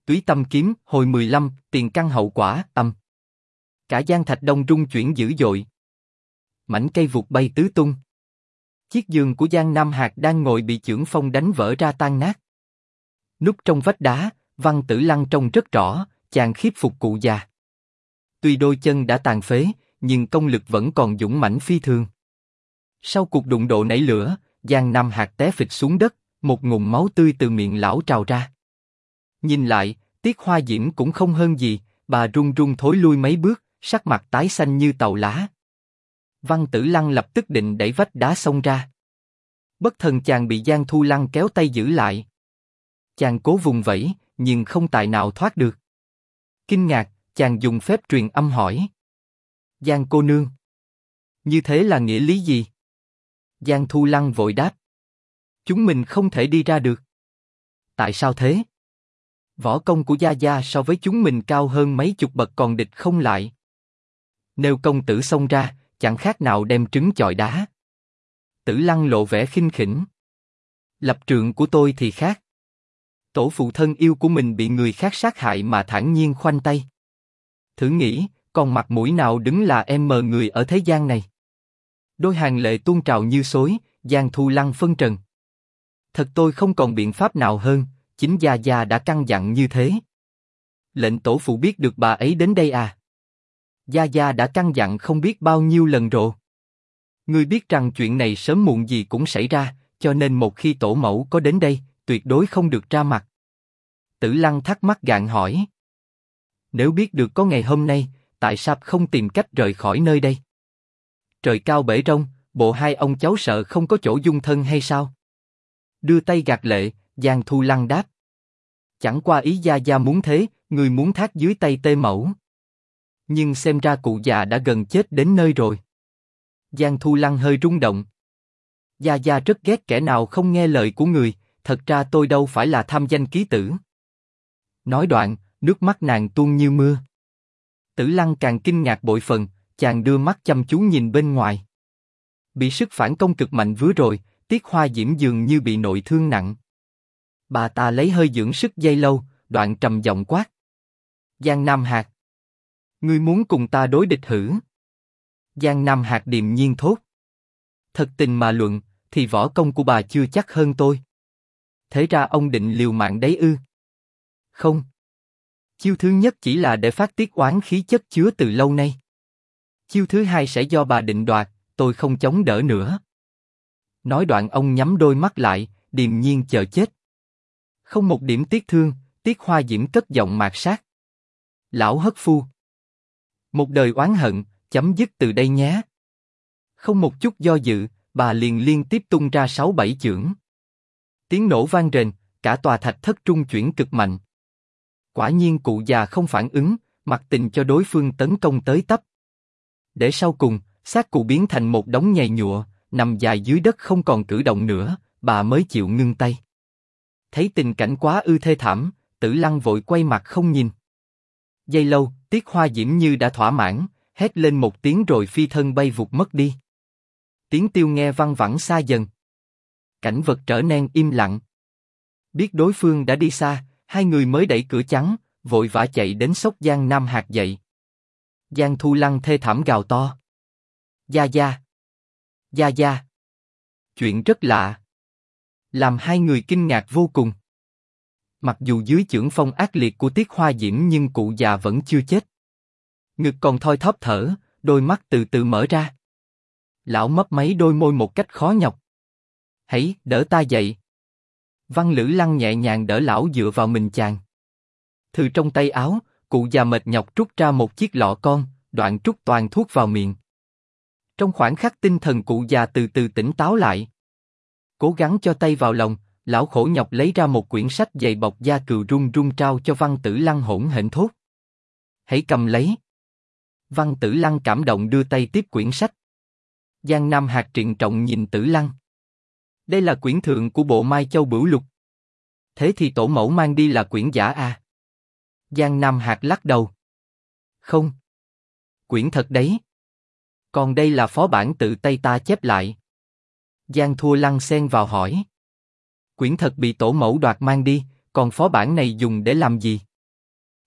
Túy tâm kiếm, hồi 15, tiền căn hậu quả, âm. Cả gian thạch đông rung chuyển dữ dội. Mảnh cây vụt bay tứ tung. Chiếc giường của Giang Nam Hạc đang ngồi bị chưởng phong đánh vỡ ra tan nát. Núp trong vách đá, Văn Tử Lăng trông rất rõ, chàng khiếp phục cụ già. Tuy đôi chân đã tàn phế, nhưng công lực vẫn còn dũng mãnh phi thường. Sau cuộc đụng độ nảy lửa, Giang Nam Hạc té phịch xuống đất, một ngụm máu tươi từ miệng lão trào ra. Nhìn lại, Tiết Hoa Diễm cũng không hơn gì, bà run run thối lui mấy bước, sắc mặt tái xanh như tàu lá. Văn Tử Lăng lập tức định đẩy vách đá xông ra. Bất thần chàng bị Giang Thu Lăng kéo tay giữ lại. Chàng cố vùng vẫy, nhưng không tài nào thoát được. Kinh ngạc, chàng dùng phép truyền âm hỏi. Giang cô nương, như thế là nghĩa lý gì? Giang Thu Lăng vội đáp. Chúng mình không thể đi ra được. Tại sao thế? Võ công của Gia Gia so với chúng mình cao hơn mấy chục bậc còn địch không lại. Nếu công tử xông ra, chẳng khác nào đem trứng chọi đá. Tử Lăng lộ vẻ khinh khỉnh. Lập trường của tôi thì khác. Tổ phụ thân yêu của mình bị người khác sát hại mà thản nhiên khoanh tay. Thử nghĩ, còn mặt mũi nào đứng là em mờ người ở thế gian này? Đôi hàng lệ tuôn trào như xối, Giang Thu Lăng phân trần. Thật tôi không còn biện pháp nào hơn, chính Gia Gia đã căn dặn như thế. Lệnh tổ phụ biết được bà ấy đến đây à? Gia Gia đã căn dặn không biết bao nhiêu lần rồi. Ngươi biết rằng chuyện này sớm muộn gì cũng xảy ra, cho nên một khi tổ mẫu có đến đây, tuyệt đối không được ra mặt. Tử Lăng thắc mắc gạn hỏi. Nếu biết được có ngày hôm nay, tại sao không tìm cách rời khỏi nơi đây? Trời cao bể rông, bộ hai ông cháu sợ không có chỗ dung thân hay sao? Đưa tay gạt lệ, Giang Thu Lăng đáp. Chẳng qua ý Gia Gia muốn thế, người muốn thác dưới tay Tê mẫu. Nhưng xem ra cụ già đã gần chết đến nơi rồi. Giang Thu Lăng hơi rung động. Gia Gia rất ghét kẻ nào không nghe lời của người, thật ra tôi đâu phải là tham danh ký tử. Nói đoạn, nước mắt nàng tuôn như mưa. Tử Lăng càng kinh ngạc bội phần, chàng đưa mắt chăm chú nhìn bên ngoài. Bị sức phản công cực mạnh vừa rồi, Tiết Hoa Diễm dường như bị nội thương nặng. Bà ta lấy hơi dưỡng sức giây lâu, đoạn trầm giọng quát. Giang Nam Hạc, ngươi muốn cùng ta đối địch hử? Giang Nam Hạc điềm nhiên thốt. Thật tình mà luận, thì võ công của bà chưa chắc hơn tôi. Thế ra ông định liều mạng đấy ư? Không. Chiêu thứ nhất chỉ là để phát tiết oán khí chất chứa từ lâu nay. Chiêu thứ hai sẽ do bà định đoạt, tôi không chống đỡ nữa. Nói đoạn ông nhắm đôi mắt lại, điềm nhiên chờ chết. Không một điểm tiếc thương, Tiết Hoa Diễm cất giọng mạt sát. Lão hất phu. Một đời oán hận, chấm dứt từ đây nhé. Không một chút do dự, bà liền liên tiếp tung ra 6-7 chưởng. Tiếng nổ vang rền, cả tòa thạch thất trung chuyển cực mạnh. Quả nhiên cụ già không phản ứng, mặc tình cho đối phương tấn công tới tấp. Để sau cùng, xác cụ biến thành một đống nhầy nhụa, nằm dài dưới đất không còn cử động nữa, bà mới chịu ngưng tay. Thấy tình cảnh quá ư thê thảm, Tử Lăng vội quay mặt không nhìn. Giây lâu, Tiết Hoa Diễm như đã thỏa mãn, hét lên một tiếng rồi phi thân bay vụt mất đi. Tiếng tiêu nghe văng vẳng xa dần. Cảnh vật trở nên im lặng. Biết đối phương đã đi xa, hai người mới đẩy cửa trắng, vội vã chạy đến xốc Giang Nam Hạc dậy. Giang Thu Lăng thê thảm gào to. Gia Gia! Gia Gia! Chuyện rất lạ. Làm hai người kinh ngạc vô cùng. Mặc dù dưới chưởng phong ác liệt của Tiết Hoa Diễm nhưng cụ già vẫn chưa chết. Ngực còn thoi thóp thở, đôi mắt từ từ mở ra. Lão mấp máy đôi môi một cách khó nhọc. Hãy đỡ ta dậy. Văn Lữ Lăng nhẹ nhàng đỡ lão dựa vào mình chàng. Từ trong tay áo, cụ già mệt nhọc trút ra một chiếc lọ con, đoạn trút toàn thuốc vào miệng. Trong khoảnh khắc tinh thần cụ già từ từ tỉnh táo lại. Cố gắng cho tay vào lòng, lão khổ nhọc lấy ra một quyển sách dày bọc da cừu run run trao cho Văn Tử Lăng hỗn hển thốt. Hãy cầm lấy. Văn Tử Lăng cảm động đưa tay tiếp quyển sách. Giang Nam Hạc trịnh trọng nhìn Tử Lăng. Đây là quyển thượng của bộ Mai Châu Bửu Lục. Thế thì tổ mẫu mang đi là quyển giả à? Giang Nam Hạc lắc đầu. Không. Quyển thật đấy. Còn đây là phó bản tự tay ta chép lại. Giang Thu Lăng xen vào hỏi. Quyển thật bị tổ mẫu đoạt mang đi, còn phó bản này dùng để làm gì?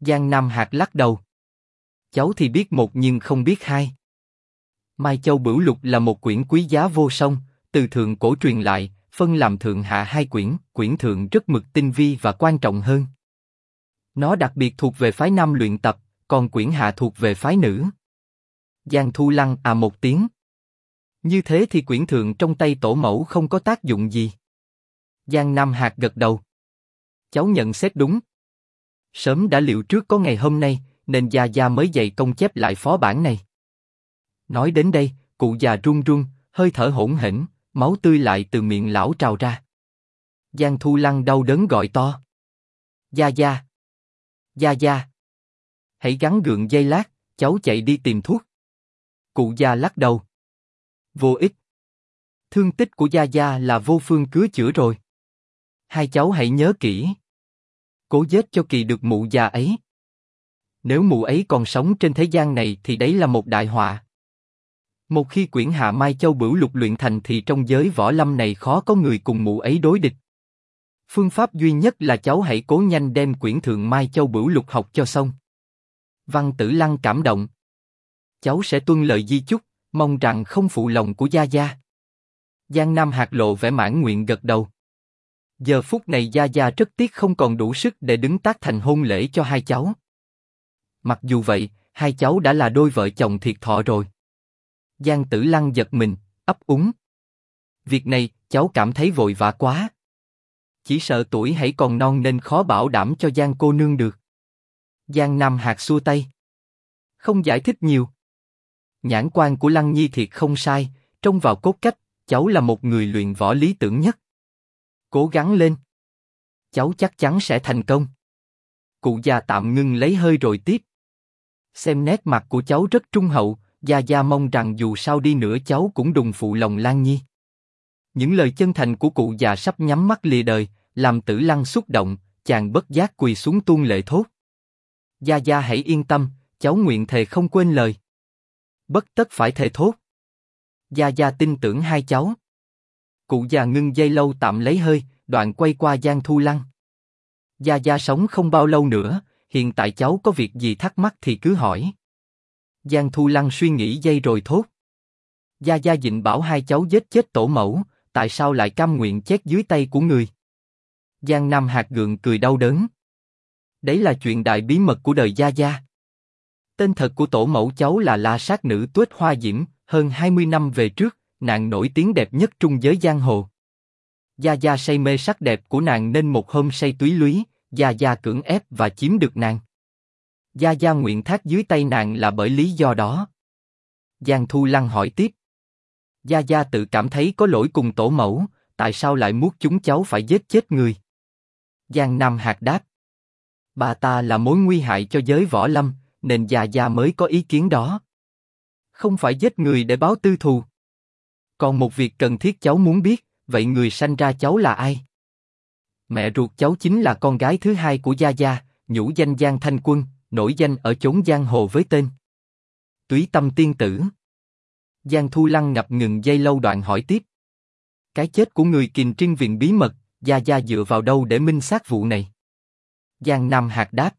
Giang Nam Hạc lắc đầu. Cháu thì biết một nhưng không biết hai. Mai Châu Bửu Lục là một quyển quý giá vô song, từ thượng cổ truyền lại, phân làm thượng hạ hai quyển, quyển thượng rất mực tinh vi và quan trọng hơn. Nó đặc biệt thuộc về phái nam luyện tập, còn quyển hạ thuộc về phái nữ. Giang Thu Lăng à một tiếng. Như thế thì quyển thượng trong tay tổ mẫu không có tác dụng gì. Giang Nam Hạc gật đầu. Cháu nhận xét đúng. Sớm đã liệu trước có ngày hôm nay, nên gia gia mới dày công chép lại phó bản này. Nói đến đây, cụ già run run, hơi thở hỗn hển, máu tươi lại từ miệng lão trào ra. Giang Thu Lăng đau đớn gọi to. Gia gia! Gia gia! Hãy gắng gượng giây lát, cháu chạy đi tìm thuốc. Cụ già lắc đầu. Vô ích. Thương tích của gia gia là vô phương cứu chữa rồi. Hai cháu hãy nhớ kỹ. Cố giết cho kỳ được mụ già ấy. Nếu mụ ấy còn sống trên thế gian này thì đấy là một đại họa. Một khi quyển hạ Mai Châu Bửu Lục luyện thành thì trong giới võ lâm này khó có người cùng mụ ấy đối địch. Phương pháp duy nhất là cháu hãy cố nhanh đem quyển thượng Mai Châu Bửu Lục học cho xong. Văn Tử Lăng cảm động. Cháu sẽ tuân lời di chúc, mong rằng không phụ lòng của gia gia. Giang Nam Hạc lộ vẻ mãn nguyện gật đầu. Giờ phút này gia gia rất tiếc không còn đủ sức để đứng tác thành hôn lễ cho hai cháu. Mặc dù vậy, hai cháu đã là đôi vợ chồng thiệt thọ rồi. Giang Tử Lăng giật mình, ấp úng. Việc này, cháu cảm thấy vội vã quá. Chỉ sợ tuổi hãy còn non nên khó bảo đảm cho Giang cô nương được. Giang Nam Hạc xua tay. Không giải thích nhiều. Nhãn quan của Lăng Nhi thiệt không sai, trông vào cốt cách, cháu là một người luyện võ lý tưởng nhất. Cố gắng lên. Cháu chắc chắn sẽ thành công. Cụ già tạm ngưng lấy hơi rồi tiếp. Xem nét mặt của cháu rất trung hậu, gia gia mong rằng dù sao đi nữa cháu cũng đừng phụ lòng Lan Nhi. Những lời chân thành của cụ già sắp nhắm mắt lìa đời, làm Tử Lăng xúc động, chàng bất giác quỳ xuống tuôn lệ thốt. Gia gia hãy yên tâm, cháu nguyện thề không quên lời. Bất tất phải thề thốt. Gia gia tin tưởng hai cháu. Cụ già ngưng giây lâu tạm lấy hơi, đoạn quay qua Giang Thu Lăng. Gia gia sống không bao lâu nữa, hiện tại cháu có việc gì thắc mắc thì cứ hỏi. Giang Thu Lăng suy nghĩ giây rồi thốt. Gia gia dịnh bảo hai cháu giết chết tổ mẫu, tại sao lại cam nguyện chết dưới tay của người? Giang Nam Hạc gượng cười đau đớn. Đấy là chuyện đại bí mật của đời gia gia. Tên thật của tổ mẫu cháu là La Sát Nữ Tuết Hoa Diễm, hơn 20 năm về trước, nàng nổi tiếng đẹp nhất trung giới giang hồ. Gia gia say mê sắc đẹp của nàng nên một hôm say túy lúy, gia gia cưỡng ép và chiếm được nàng. Gia gia nguyện thác dưới tay nàng là bởi lý do đó. Giang Thu Lăng hỏi tiếp. Gia gia tự cảm thấy có lỗi cùng tổ mẫu, tại sao lại muốn chúng cháu phải giết chết người? Giang Nam Hạc đáp. Bà ta là mối nguy hại cho giới võ lâm, nên gia gia mới có ý kiến đó. Không phải giết người để báo tư thù. Còn một việc cần thiết cháu muốn biết, vậy người sanh ra cháu là ai? Mẹ ruột cháu chính là con gái thứ hai của gia gia, nhũ danh Giang Thanh Quân, nổi danh ở chốn giang hồ với tên Túy Tâm Tiên Tử. Giang Thu Lăng ngập ngừng giây lâu đoạn hỏi tiếp. Cái chết của người kình trinh viện bí mật, gia gia dựa vào đâu để minh xác vụ này? Giang Nam Hạc đáp.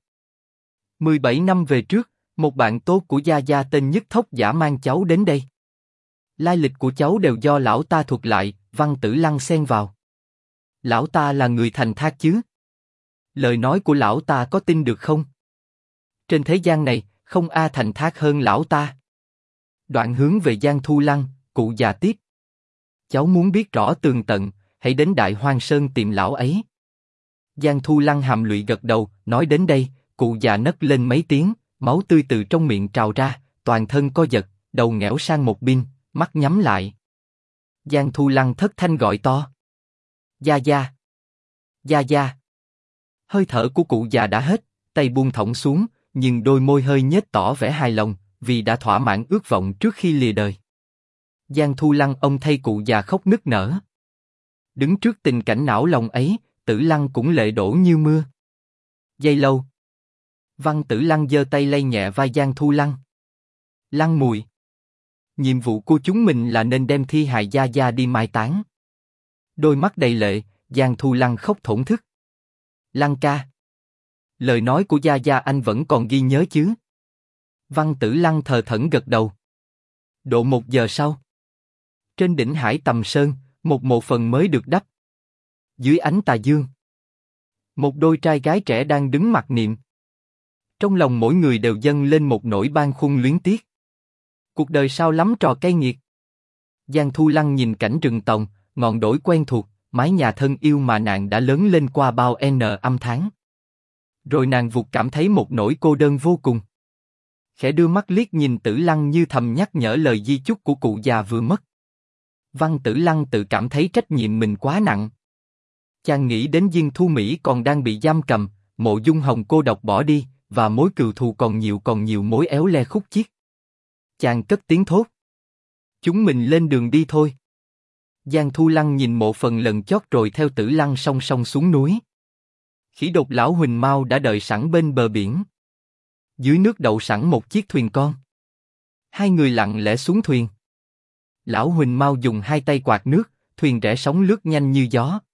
17 năm về trước, một bạn tốt của gia gia tên Nhất Thốc Giả mang cháu đến đây. Lai lịch của cháu đều do lão ta thuật lại, Văn Tử Lăng xen vào. Lão ta là người thành thác chứ? Lời nói của lão ta có tin được không? Trên thế gian này, không ai thành thác hơn lão ta. Đoạn hướng về Giang Thu Lăng, cụ già tiếp. Cháu muốn biết rõ tường tận, hãy đến Đại Hoang Sơn tìm lão ấy. Giang Thu Lăng hàm lụy gật đầu, nói đến đây, cụ già nấc lên mấy tiếng, máu tươi từ trong miệng trào ra, toàn thân co giật, đầu ngẽo sang một bên, mắt nhắm lại. Giang Thu Lăng thất thanh gọi to. Gia gia! Gia gia! Hơi thở của cụ già đã hết, tay buông thõng xuống, nhưng đôi môi hơi nhếch tỏ vẻ hài lòng, vì đã thỏa mãn ước vọng trước khi lìa đời. Giang Thu Lăng ông thay cụ già khóc nức nở. Đứng trước tình cảnh não lòng ấy, Tử Lăng cũng lệ đổ như mưa. Giây lâu. Văn Tử Lăng giơ tay lay nhẹ vai Giang Thu Lăng. Lăng mùi. Nhiệm vụ của chúng mình là nên đem thi hài gia gia đi mai táng. Đôi mắt đầy lệ, Giang Thu Lăng khóc thổn thức. Lăng ca. Lời nói của Gia Gia anh vẫn còn ghi nhớ chứ? Văn Tử Lăng thờ thẫn gật đầu. Độ 1 giờ sau. Trên đỉnh Hải Tầm Sơn, một mộ phần mới được đắp. Dưới ánh tà dương. Một đôi trai gái trẻ đang đứng mặc niệm. Trong lòng mỗi người đều dâng lên một nỗi băn khoăn luyến tiếc. Cuộc đời sao lắm trò cay nghiệt. Giang Thu Lăng nhìn cảnh rừng tòng, ngọn đồi quen thuộc, mái nhà thân yêu mà nàng đã lớn lên qua bao năm tháng. Rồi nàng vụt cảm thấy một nỗi cô đơn vô cùng. Khẽ đưa mắt liếc nhìn Tử Lăng như thầm nhắc nhở lời di chúc của cụ già vừa mất. Văn Tử Lăng tự cảm thấy trách nhiệm mình quá nặng. Chàng nghĩ đến Diên Thu Mỹ còn đang bị giam cầm, Mộ Dung Hồng cô độc bỏ đi, và mối cừu thù còn nhiều mối éo le khúc chiết. Chàng cất tiếng thốt. Chúng mình lên đường đi thôi. Giang Thu Lăng nhìn mộ phần lần chót rồi theo Tử Lăng song song xuống núi. Khỉ Đột lão Huỳnh Mau đã đợi sẵn bên bờ biển. Dưới nước đậu sẵn một chiếc thuyền con. Hai người lặng lẽ xuống thuyền. Lão Huỳnh Mau dùng hai tay quạt nước, thuyền rẽ sóng lướt nhanh như gió.